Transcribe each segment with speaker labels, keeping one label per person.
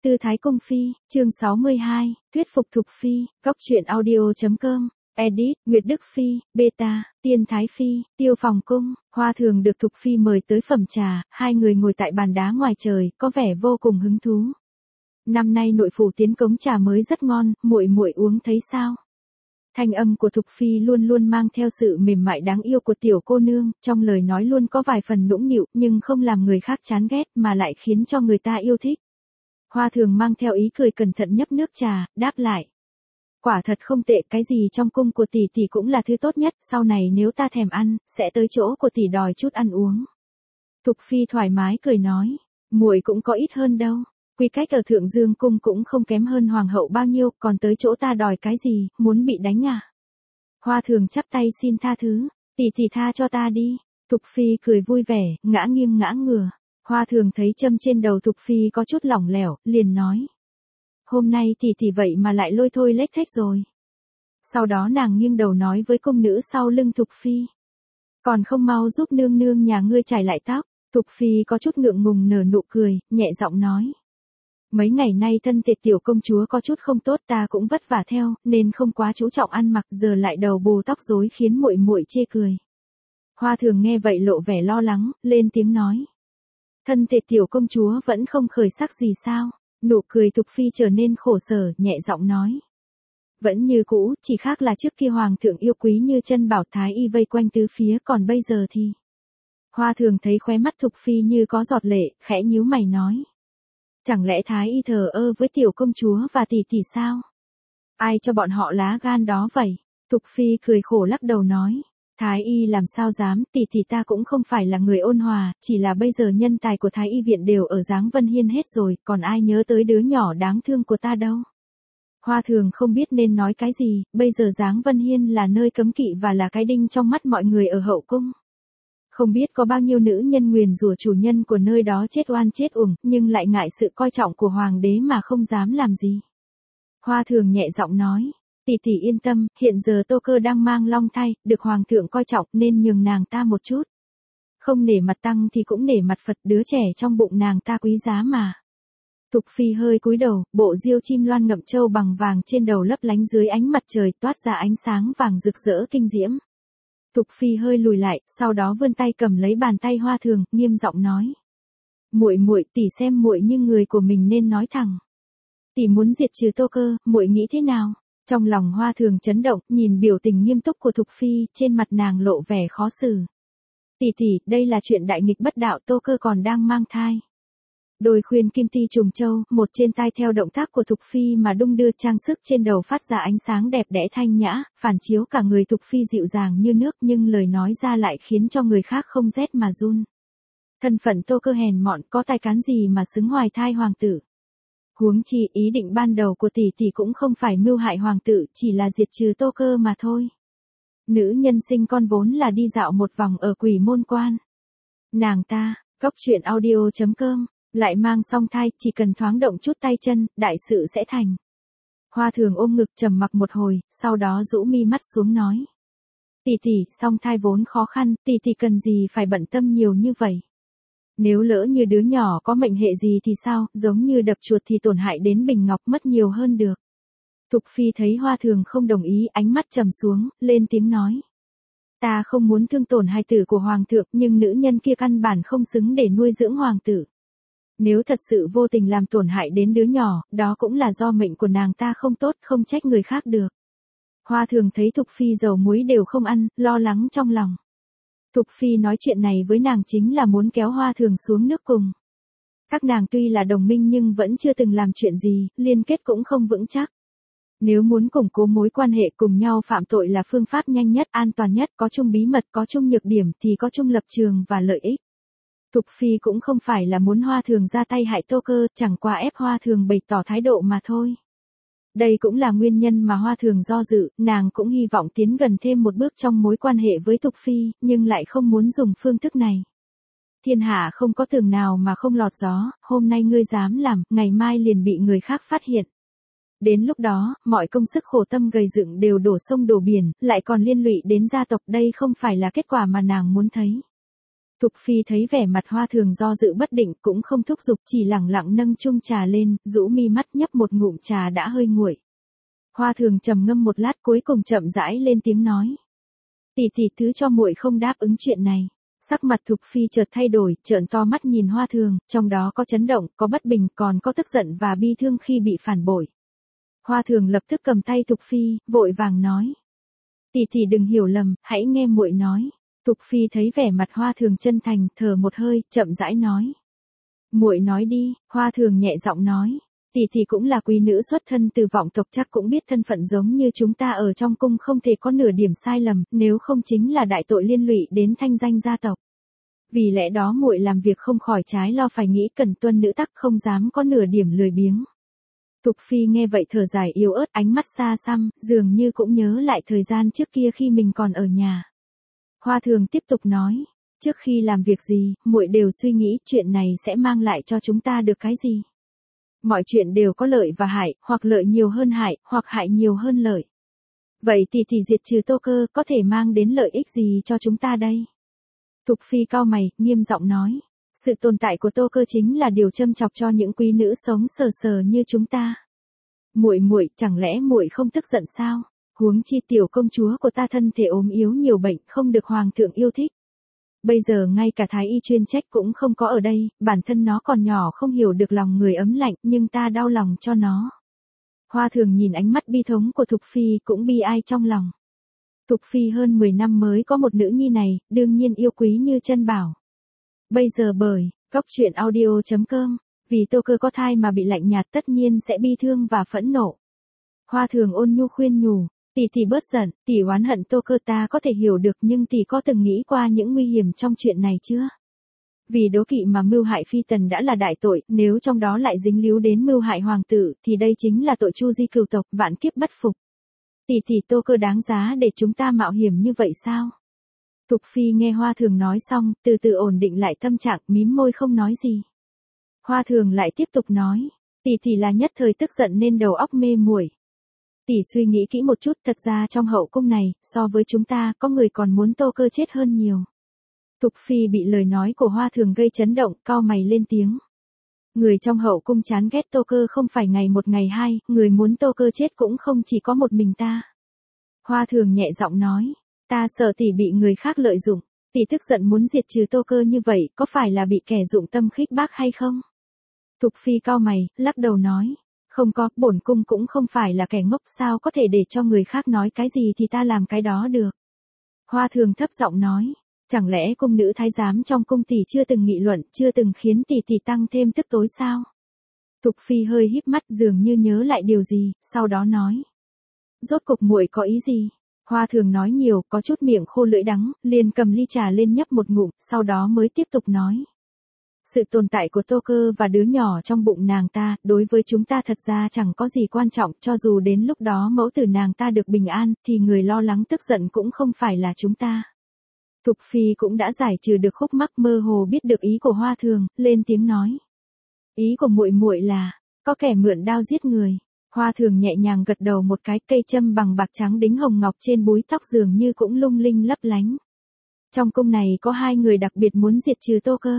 Speaker 1: Tư Thái Cung Phi, chương 62, thuyết phục Thục Phi, góc truyện audio.com, edit, Nguyệt Đức Phi, beta, Tiên Thái Phi, Tiêu Phòng Cung, Hoa Thường được Thục Phi mời tới phẩm trà, hai người ngồi tại bàn đá ngoài trời, có vẻ vô cùng hứng thú. Năm nay nội phủ tiến cống trà mới rất ngon, muội muội uống thấy sao? Thanh âm của Thục Phi luôn luôn mang theo sự mềm mại đáng yêu của tiểu cô nương, trong lời nói luôn có vài phần nũng nịu, nhưng không làm người khác chán ghét mà lại khiến cho người ta yêu thích. Hoa Thường mang theo ý cười cẩn thận nhấp nước trà, đáp lại. Quả thật không tệ, cái gì trong cung của tỷ tỷ cũng là thứ tốt nhất, sau này nếu ta thèm ăn, sẽ tới chỗ của tỷ đòi chút ăn uống. Thục Phi thoải mái cười nói, muội cũng có ít hơn đâu. Quy cách ở Thượng Dương cung cũng không kém hơn hoàng hậu bao nhiêu, còn tới chỗ ta đòi cái gì, muốn bị đánh à? Hoa Thường chắp tay xin tha thứ, tỷ tỷ tha cho ta đi. Thục Phi cười vui vẻ, ngã nghiêng ngã ngửa. Hoa Thường thấy châm trên đầu Thục Phi có chút lỏng lẻo, liền nói. Hôm nay tỷ tỷ vậy mà lại lôi thôi lếch thếch rồi. Sau đó nàng nghiêng đầu nói với cung nữ sau lưng Thục Phi. Còn không mau giúp nương nương nhà ngươi chải lại tóc. Thục Phi có chút ngượng ngùng nở nụ cười, nhẹ giọng nói. Mấy ngày nay thân thể tiểu công chúa có chút không tốt, ta cũng vất vả theo, nên không quá chú trọng ăn mặc, giờ lại đầu bù tóc rối khiến muội muội chê cười. Hoa Thường nghe vậy lộ vẻ lo lắng, lên tiếng nói. Thân thể tiểu công chúa vẫn không khởi sắc gì sao? Nụ cười Thục Phi trở nên khổ sở, nhẹ giọng nói. Vẫn như cũ, chỉ khác là trước kia hoàng thượng yêu quý như chân bảo thái y vây quanh tứ phía, còn bây giờ thì. Hoa Thường thấy khóe mắt Thục Phi như có giọt lệ, khẽ nhíu mày nói. Chẳng lẽ thái y thờ ơ với tiểu công chúa và tỷ tỷ sao? Ai cho bọn họ lá gan đó vậy? Thục Phi cười khổ lắc đầu nói. Thái y làm sao dám, tỷ tỷ ta cũng không phải là người ôn hòa, chỉ là bây giờ nhân tài của thái y viện đều ở Giáng Vân Hiên hết rồi, còn ai nhớ tới đứa nhỏ đáng thương của ta đâu. Hoa Thường không biết nên nói cái gì, bây giờ Giáng Vân Hiên là nơi cấm kỵ và là cái đinh trong mắt mọi người ở hậu cung. Không biết có bao nhiêu nữ nhân nguyền rủa chủ nhân của nơi đó chết oan chết uổng, nhưng lại ngại sự coi trọng của hoàng đế mà không dám làm gì. Hoa Thường nhẹ giọng nói. Tỷ tỷ yên tâm, hiện giờ Tô Cơ đang mang long thai, được hoàng thượng coi trọng nên nhường nàng ta một chút. Không nể mặt tăng thì cũng nể mặt Phật, đứa trẻ trong bụng nàng ta quý giá mà. Thục Phi hơi cúi đầu, bộ diêu chim loan ngậm châu bằng vàng trên đầu lấp lánh dưới ánh mặt trời toát ra ánh sáng vàng rực rỡ kinh diễm. Thục Phi hơi lùi lại, sau đó vươn tay cầm lấy bàn tay Hoa Thường, nghiêm giọng nói. Muội muội, tỷ xem muội như người của mình nên nói thẳng. Tỷ muốn diệt trừ Tô Cơ, muội nghĩ thế nào? Trong lòng Hoa Thường chấn động, nhìn biểu tình nghiêm túc của Thục Phi, trên mặt nàng lộ vẻ khó xử. Tỷ tỷ, đây là chuyện đại nghịch bất đạo, Tô Cơ còn đang mang thai. Đôi khuyên kim ti trùng châu, một trên tai theo động tác của Thục Phi mà đung đưa, trang sức trên đầu phát ra ánh sáng đẹp đẽ thanh nhã, phản chiếu cả người Thục Phi dịu dàng như nước, nhưng lời nói ra lại khiến cho người khác không rét mà run. Thân phận Tô Cơ hèn mọn, có tài cán gì mà xứng hoài thai hoàng tử. Huống chi ý định ban đầu của tỷ tỷ cũng không phải mưu hại hoàng tử, chỉ là diệt trừ Tô Cơ mà thôi. Nữ nhân sinh con vốn là đi dạo một vòng ở Quỷ Môn Quan. Nàng ta, góc truyện audio.com, lại mang song thai, chỉ cần thoáng động chút tay chân, đại sự sẽ thành. Hoa Thường ôm ngực trầm mặc một hồi, sau đó rũ mi mắt xuống nói. Tỷ tỷ, song thai vốn khó khăn, tỷ tỷ cần gì phải bận tâm nhiều như vậy. Nếu lỡ như đứa nhỏ có mệnh hệ gì thì sao, giống như đập chuột thì tổn hại đến bình ngọc mất nhiều hơn được. Thục Phi thấy Hoa Thường không đồng ý, ánh mắt trầm xuống, lên tiếng nói. Ta không muốn thương tổn hài tử của hoàng thượng, nhưng nữ nhân kia căn bản không xứng để nuôi dưỡng hoàng tử. Nếu thật sự vô tình làm tổn hại đến đứa nhỏ, đó cũng là do mệnh của nàng ta không tốt, không trách người khác được. Hoa Thường thấy Thục Phi dầu muối đều không ăn, lo lắng trong lòng. Thục Phi nói chuyện này với nàng chính là muốn kéo Hoa Thường xuống nước cùng. Các nàng tuy là đồng minh nhưng vẫn chưa từng làm chuyện gì, liên kết cũng không vững chắc. Nếu muốn củng cố mối quan hệ cùng nhau phạm tội là phương pháp nhanh nhất, an toàn nhất, có chung bí mật, có chung nhược điểm thì có chung lập trường và lợi ích. Thục Phi cũng không phải là muốn Hoa Thường ra tay hại Tô Cơ, chẳng qua ép Hoa Thường bày tỏ thái độ mà thôi. Đây cũng là nguyên nhân mà Hoa Thường do dự, nàng cũng hy vọng tiến gần thêm một bước trong mối quan hệ với Thục Phi, nhưng lại không muốn dùng phương thức này. Thiên hạ không có tường nào mà không lọt gió, hôm nay ngươi dám làm, ngày mai liền bị người khác phát hiện. Đến lúc đó, mọi công sức khổ tâm gầy dựng đều đổ sông đổ biển, lại còn liên lụy đến gia tộc, đây không phải là kết quả mà nàng muốn thấy. Thục Phi thấy vẻ mặt Hoa Thường do dự bất định cũng không thúc giục, chỉ lẳng lặng nâng chung trà lên, rũ mi mắt nhấp một ngụm trà đã hơi nguội. Hoa Thường trầm ngâm một lát cuối cùng chậm rãi lên tiếng nói. Tỷ tỷ thứ cho muội không đáp ứng chuyện này. Sắc mặt Thục Phi chợt thay đổi, trợn to mắt nhìn Hoa Thường, trong đó có chấn động, có bất bình, còn có tức giận và bi thương khi bị phản bội. Hoa Thường lập tức cầm tay Thục Phi, vội vàng nói. Tỷ tỷ đừng hiểu lầm, hãy nghe muội nói. Thục Phi thấy vẻ mặt Hoa Thường chân thành, thở một hơi, chậm rãi nói. Muội nói đi, Hoa Thường nhẹ giọng nói. Tỷ tỷ cũng là quý nữ xuất thân từ vọng tộc, chắc cũng biết thân phận giống như chúng ta ở trong cung không thể có nửa điểm sai lầm, nếu không chính là đại tội liên lụy đến thanh danh gia tộc. Vì lẽ đó muội làm việc không khỏi trái lo phải nghĩ, cần tuân nữ tắc, không dám có nửa điểm lười biếng. Thục Phi nghe vậy thở dài yếu ớt, ánh mắt xa xăm, dường như cũng nhớ lại thời gian trước kia khi mình còn ở nhà. Hoa Thường tiếp tục nói, trước khi làm việc gì, muội đều suy nghĩ chuyện này sẽ mang lại cho chúng ta được cái gì. Mọi chuyện đều có lợi và hại, hoặc lợi nhiều hơn hại, hoặc hại nhiều hơn lợi. Vậy thì diệt trừ Tô Cơ có thể mang đến lợi ích gì cho chúng ta đây? Thục Phi cau mày, nghiêm giọng nói. Sự tồn tại của Tô Cơ chính là điều châm chọc cho những quý nữ sống sờ sờ như chúng ta. Muội, chẳng lẽ muội không tức giận sao? Huống chi tiểu công chúa của ta thân thể ốm yếu nhiều bệnh, không được hoàng thượng yêu thích. Bây giờ ngay cả thái y chuyên trách cũng không có ở đây, bản thân nó còn nhỏ không hiểu được lòng người ấm lạnh, nhưng ta đau lòng cho nó. Hoa Thường nhìn ánh mắt bi thống của Thục Phi cũng bi ai trong lòng. Thục Phi hơn 10 năm mới có một nữ nhi này, đương nhiên yêu quý như chân bảo. Bây giờ bởi, góc truyện audio.com, vì Tô Cơ có thai mà bị lạnh nhạt tất nhiên sẽ bi thương và phẫn nộ. Hoa Thường ôn nhu khuyên nhủ, tỷ bớt giận, tỷ oán hận Tô Cơ ta có thể hiểu được, nhưng tỷ có từng nghĩ qua những nguy hiểm trong chuyện này chưa? Vì đố kỵ mà mưu hại phi tần đã là đại tội, nếu trong đó lại dính líu đến mưu hại hoàng tử, thì đây chính là tội chu di cửu tộc, vạn kiếp bất phục. Tỷ Tô Cơ đáng giá để chúng ta mạo hiểm như vậy sao? Thục Phi nghe Hoa Thường nói xong, từ từ ổn định lại tâm trạng, mím môi không nói gì. Hoa Thường lại tiếp tục nói, tỷ là nhất thời tức giận nên đầu óc mê muội. Tỷ suy nghĩ kỹ một chút, thật ra trong hậu cung này, so với chúng ta, có người còn muốn Tô Cơ chết hơn nhiều. Thục Phi bị lời nói của Hoa Thường gây chấn động, cau mày lên tiếng. Người trong hậu cung chán ghét Tô Cơ không phải ngày một ngày hai, người muốn Tô Cơ chết cũng không chỉ có một mình ta. Hoa Thường nhẹ giọng nói, ta sợ tỷ bị người khác lợi dụng, tỷ tức giận muốn diệt trừ Tô Cơ như vậy, có phải là bị kẻ dụng tâm khích bác hay không? Thục Phi cau mày, lắc đầu nói, không có, bổn cung cũng không phải là kẻ ngốc, sao có thể để cho người khác nói cái gì thì ta làm cái đó được. Hoa Thường thấp giọng nói, chẳng lẽ cung nữ thái giám trong cung tỷ chưa từng nghị luận, chưa từng khiến tỷ tăng thêm tức tối sao? Thục Phi hơi híp mắt dường như nhớ lại điều gì, sau đó nói, rốt cục muội có ý gì? Hoa Thường nói nhiều, có chút miệng khô lưỡi đắng, liền cầm ly trà lên nhấp một ngụm, sau đó mới tiếp tục nói. Sự tồn tại của Tô Cơ và đứa nhỏ trong bụng nàng ta, đối với chúng ta thật ra chẳng có gì quan trọng, cho dù đến lúc đó mẫu tử nàng ta được bình an, thì người lo lắng tức giận cũng không phải là chúng ta. Thục Phi cũng đã giải trừ được khúc mắc, mơ hồ biết được ý của Hoa Thường, lên tiếng nói. Ý của muội là, có kẻ mượn đao giết người. Hoa Thường nhẹ nhàng gật đầu một cái, cây châm bằng bạc trắng đính hồng ngọc trên búi tóc dường như cũng lung linh lấp lánh. Trong cung này có hai người đặc biệt muốn diệt trừ Tô Cơ.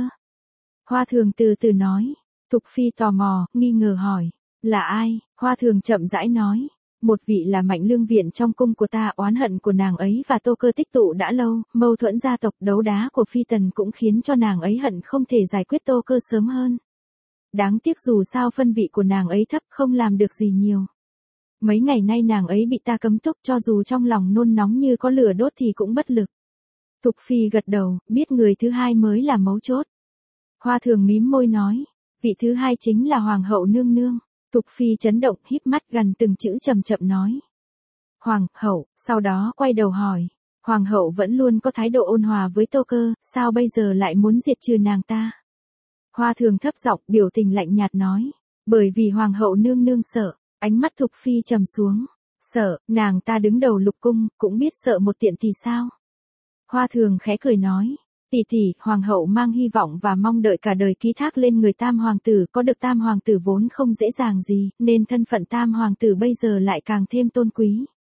Speaker 1: Hoa Thường từ từ nói. Thục Phi tò mò, nghi ngờ hỏi. Là ai? Hoa Thường chậm rãi nói. Một vị là Mạnh Lương Viện trong cung của ta, oán hận của nàng ấy và Tô Cơ tích tụ đã lâu, mâu thuẫn gia tộc đấu đá của phi tần cũng khiến cho nàng ấy hận không thể giải quyết Tô Cơ sớm hơn. Đáng tiếc dù sao phân vị của nàng ấy thấp, không làm được gì nhiều. Mấy ngày nay nàng ấy bị ta cấm túc, cho dù trong lòng nôn nóng như có lửa đốt thì cũng bất lực. Thục Phi gật đầu, biết người thứ hai mới là mấu chốt. Hoa Thường mím môi nói, vị thứ hai chính là Hoàng hậu nương nương. Thục Phi chấn động, híp mắt gần từng chữ chậm chậm nói. Hoàng hậu, sau đó quay đầu hỏi. Hoàng hậu vẫn luôn có thái độ ôn hòa với Tô Cơ, sao bây giờ lại muốn diệt trừ nàng ta? Hoa Thường thấp giọng, biểu tình lạnh nhạt nói. Bởi vì Hoàng hậu nương nương sợ. Ánh mắt Thục Phi trầm xuống. Sợ, nàng ta đứng đầu lục cung, cũng biết sợ một tiện thì sao? Hoa Thường khẽ cười nói. Tỷ, Hoàng hậu mang hy vọng và mong đợi cả đời ký thác lên người Tam Hoàng tử, có được Tam Hoàng tử vốn không dễ dàng gì, nên thân phận Tam Hoàng tử bây giờ lại càng thêm tôn quý.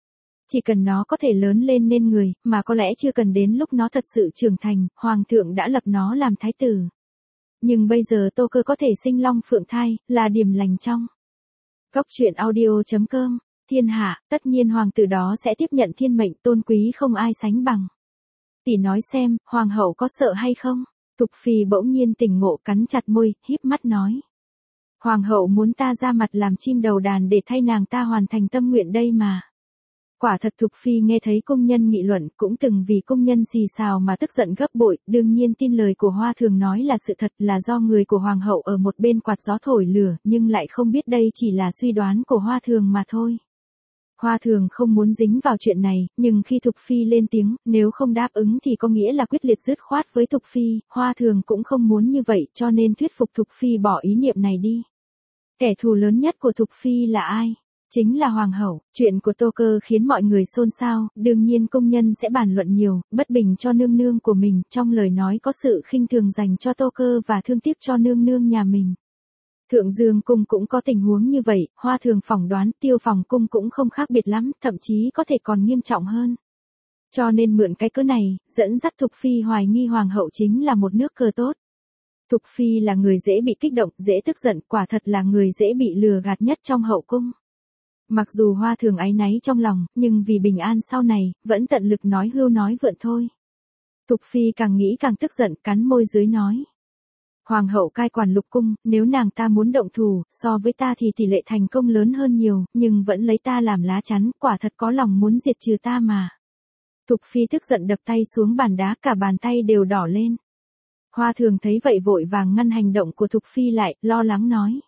Speaker 1: Chỉ cần nó có thể lớn lên nên người, mà có lẽ chưa cần đến lúc nó thật sự trưởng thành, hoàng thượng đã lập nó làm thái tử. Nhưng bây giờ Tô Cơ có thể sinh long phượng thai, là điểm lành trong. Góc truyện audio.com, thiên hạ, tất nhiên hoàng tử đó sẽ tiếp nhận thiên mệnh tôn quý không ai sánh bằng. Tỷ nói xem, hoàng hậu có sợ hay không? Thục Phi bỗng nhiên tỉnh ngộ cắn chặt môi, híp mắt nói. Hoàng hậu muốn ta ra mặt làm chim đầu đàn để thay nàng ta hoàn thành tâm nguyện đây mà. Quả thật Thục Phi nghe thấy công nhân nghị luận cũng từng vì công nhân xì xào mà tức giận gấp bội, đương nhiên tin lời của Hoa Thường nói là sự thật là do người của Hoàng hậu ở một bên quạt gió thổi lửa nhưng lại không biết đây chỉ là suy đoán của Hoa Thường mà thôi. Hoa Thường không muốn dính vào chuyện này, nhưng khi Thục Phi lên tiếng, nếu không đáp ứng thì có nghĩa là quyết liệt dứt khoát với Thục Phi, Hoa Thường cũng không muốn như vậy cho nên thuyết phục Thục Phi bỏ ý niệm này đi. Kẻ thù lớn nhất của Thục Phi là ai? Chính là hoàng hậu. Chuyện của Tô Cơ khiến mọi người xôn xao, đương nhiên công nhân sẽ bàn luận nhiều, bất bình cho nương nương của mình, trong lời nói có sự khinh thường dành cho Tô Cơ và thương tiếc cho nương nương nhà mình. Thượng Dương cung cũng có tình huống như vậy, Hoa Thường phỏng đoán Tiêu Phòng cung cũng không khác biệt lắm, thậm chí có thể còn nghiêm trọng hơn. Cho nên mượn cái cớ này, dẫn dắt Thục Phi hoài nghi hoàng hậu chính là một nước cờ tốt. Thục Phi là người dễ bị kích động, dễ tức giận, quả thật là người dễ bị lừa gạt nhất trong hậu cung. Mặc dù Hoa Thường áy náy trong lòng, nhưng vì bình an sau này, vẫn tận lực nói hưu nói vượn thôi. Thục Phi càng nghĩ càng tức giận, cắn môi dưới nói. Hoàng hậu cai quản lục cung, nếu nàng ta muốn động thủ, so với ta thì tỷ lệ thành công lớn hơn nhiều, nhưng vẫn lấy ta làm lá chắn, quả thật có lòng muốn diệt trừ ta mà. Thục Phi tức giận đập tay xuống bàn đá, cả bàn tay đều đỏ lên. Hoa Thường thấy vậy vội vàng ngăn hành động của Thục Phi lại, lo lắng nói.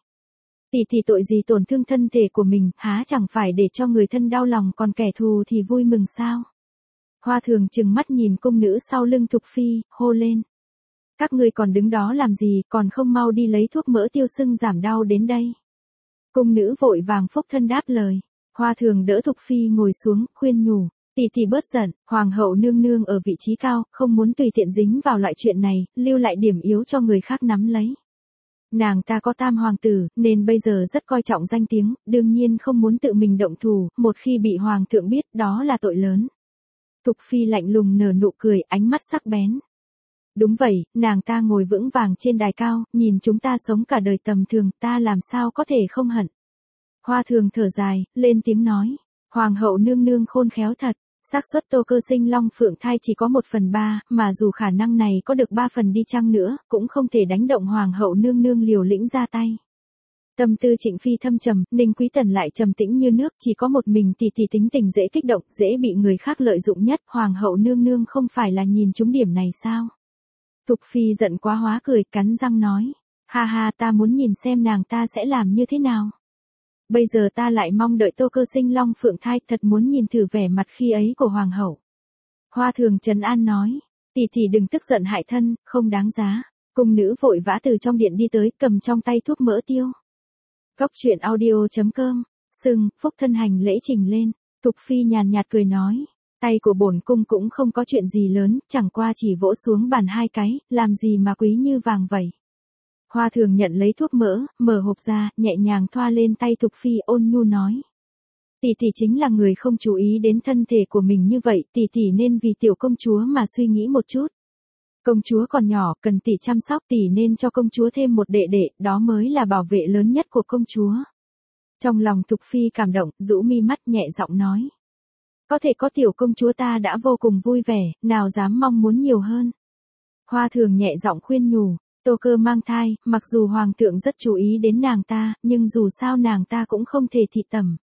Speaker 1: Tỷ tội gì tổn thương thân thể của mình, há chẳng phải để cho người thân đau lòng còn kẻ thù thì vui mừng sao? Hoa Thường trừng mắt nhìn cung nữ sau lưng Thục Phi, hô lên. Các ngươi còn đứng đó làm gì, còn không mau đi lấy thuốc mỡ tiêu sưng giảm đau đến đây. Cung nữ vội vàng phúc thân đáp lời. Hoa Thường đỡ Thục Phi ngồi xuống, khuyên nhủ. Tỷ bớt giận, hoàng hậu nương nương ở vị trí cao, không muốn tùy tiện dính vào loại chuyện này, lưu lại điểm yếu cho người khác nắm lấy. Nàng ta có tam hoàng tử, nên bây giờ rất coi trọng danh tiếng, đương nhiên không muốn tự mình động thủ, một khi bị hoàng thượng biết, đó là tội lớn. Thục Phi lạnh lùng nở nụ cười, ánh mắt sắc bén. Đúng vậy, nàng ta ngồi vững vàng trên đài cao, nhìn chúng ta sống cả đời tầm thường, ta làm sao có thể không hận. Hoa Thường thở dài, lên tiếng nói. Hoàng hậu nương nương khôn khéo thật, xác suất Tô Cơ sinh long phượng thai chỉ có 1/3, mà dù khả năng này có được 3 phần đi chăng nữa, cũng không thể đánh động hoàng hậu nương nương liều lĩnh ra tay. Tâm tư Trịnh Phi thâm trầm, Ninh Quý Tần lại trầm tĩnh như nước, chỉ có một mình tỷ tính tình dễ kích động, dễ bị người khác lợi dụng nhất, hoàng hậu nương nương không phải là nhìn trúng điểm này sao? Thục Phi giận quá hóa cười, cắn răng nói, ha ha, ta muốn nhìn xem nàng ta sẽ làm như thế nào. Bây giờ ta lại mong đợi Tô Cơ sinh long phượng thai, thật muốn nhìn thử vẻ mặt khi ấy của hoàng hậu. Hoa Thường trấn an nói, tỷ đừng tức giận hại thân, không đáng giá. Cung nữ vội vã từ trong điện đi tới, cầm trong tay thuốc mỡ tiêu. Góc truyện audio.com, sừng, phúc thân hành lễ trình lên. Thục Phi nhàn nhạt cười nói, tay của bổn cung cũng không có chuyện gì lớn, chẳng qua chỉ vỗ xuống bàn 2 cái, làm gì mà quý như vàng vậy. Hoa Thường nhận lấy thuốc mỡ, mở hộp ra, nhẹ nhàng thoa lên tay Thục Phi, ôn nhu nói. Tỷ chính là người không chú ý đến thân thể của mình như vậy, tỷ nên vì tiểu công chúa mà suy nghĩ một chút. Công chúa còn nhỏ, cần tỷ chăm sóc, tỷ nên cho công chúa thêm một đệ đệ, đó mới là bảo vệ lớn nhất của công chúa. Trong lòng Thục Phi cảm động, rũ mi mắt nhẹ giọng nói. Có thể có tiểu công chúa ta đã vô cùng vui vẻ, nào dám mong muốn nhiều hơn. Hoa Thường nhẹ giọng khuyên nhủ. Tô Cơ mang thai, mặc dù hoàng thượng rất chú ý đến nàng ta, nhưng dù sao nàng ta cũng không thể thị tẩm.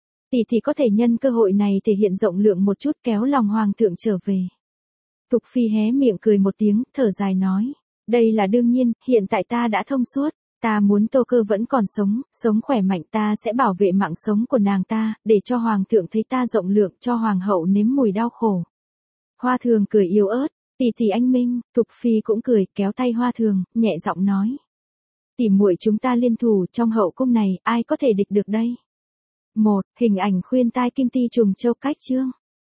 Speaker 1: Tỷ có thể nhân cơ hội này thể hiện rộng lượng một chút, kéo lòng hoàng thượng trở về. Thục Phi hé miệng cười một tiếng, thở dài nói. Đây là đương nhiên, hiện tại ta đã thông suốt. Ta muốn Tô Cơ vẫn còn sống khỏe mạnh, ta sẽ bảo vệ mạng sống của nàng ta, để cho hoàng thượng thấy ta rộng lượng, cho hoàng hậu nếm mùi đau khổ. Hoa Thường cười yếu ớt. Tỷ anh minh. Thục Phi cũng cười, kéo tay Hoa Thường, nhẹ giọng nói. Tỷ muội chúng ta liên thủ, trong hậu cung này, ai có thể địch được đây? 1. Hình ảnh khuyên tai Kim Ti trùng châu cách chương.